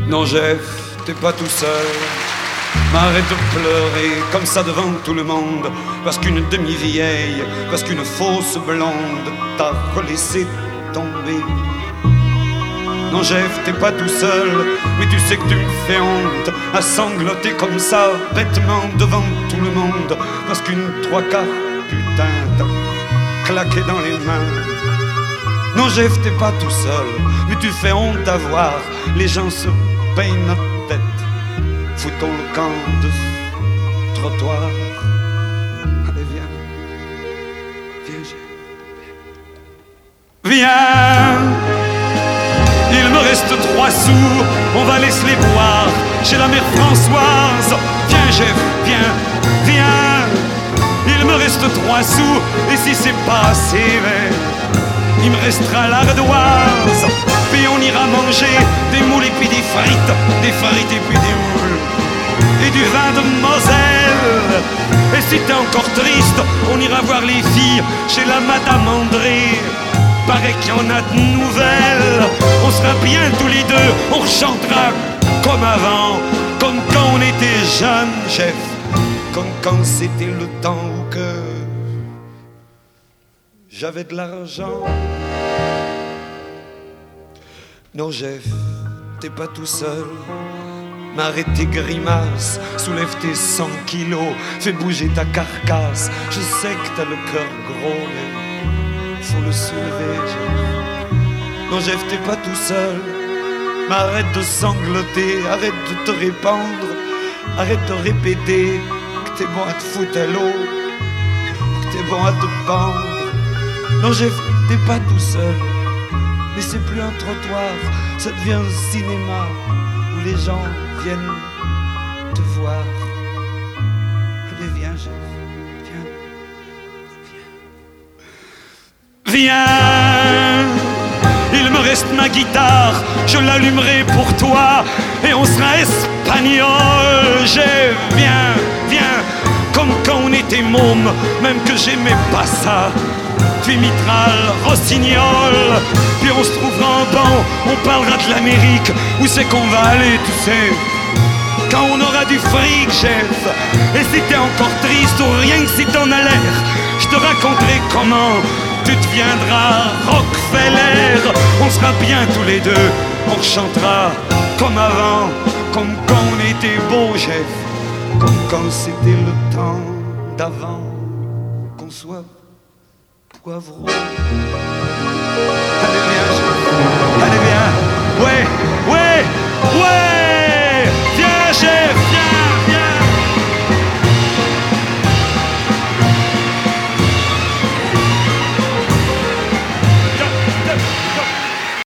Non Jeff, t'es pas tout seul. M'arrête de pleurer comme ça devant tout le monde, parce qu'une demi-vieille, parce qu'une fausse blonde t'a relaissé tomber. Non Jeff, t'es pas tout seul, mais tu sais que tu me fais honte à sangloter comme ça, bêtement devant tout le monde, parce qu'une trois quarts putain t'a claqué dans les mains. Non Jeff, t'es pas tout seul, mais tu fais honte à voir les gens se peignent notre tête. Foutons le camp de ce trottoir. Allez, viens. Viens, Jeff. Viens. Il me reste 3 sous, on va laisser les boire chez la mère Françoise. Viens, Jeff, viens, viens. Il me reste 3 sous, et si c'est pas assez, il me restera l'ardoise. Puis on ira manger des moules et puis des frites et puis des moules. Et du vin de Moselle. Et si t'es encore triste, on ira voir les filles chez la Madame André. Paraît qu'il y en a de nouvelles. On sera bien tous les deux, on rechantera comme avant, comme quand on était jeunes, chef, comme quand c'était le temps où que j'avais de l'argent. Non, Jeff, t'es pas tout seul. M'arrête tes grimaces, soulève tes 100 kilos, fais bouger ta carcasse. Je sais que t'as le cœur gros, mais faut le soulever, Jeff. Non, Jeff, t'es pas tout seul. M'arrête de sangloter, arrête de te répandre, arrête de répéter que t'es bon à te foutre à l'eau, que t'es bon à te pendre. Non, Jeff, t'es pas tout seul. Mais c'est plus un trottoir, ça devient un cinéma où les gens viennent te voir. Allez, viens, Jeff, viens. Viens. Il me reste ma guitare, je l'allumerai pour toi et on sera espagnol. Jeff, viens, viens. Comme quand on était môme, même que j'aimais pas ça. Puis Mitral, Rossignol, puis on se trouvera en banc, on parlera de l'Amérique, où c'est qu'on va aller, tu sais, quand on aura du fric, chef. Et si t'es encore triste ou rien que si t'en as l'air, je te raconterai comment tu deviendras Rockefeller. On sera bien tous les deux, on chantera comme avant, comme quand on était beau, chef, comme quand c'était le temps d'avant, qu'on soit poivron. Allez,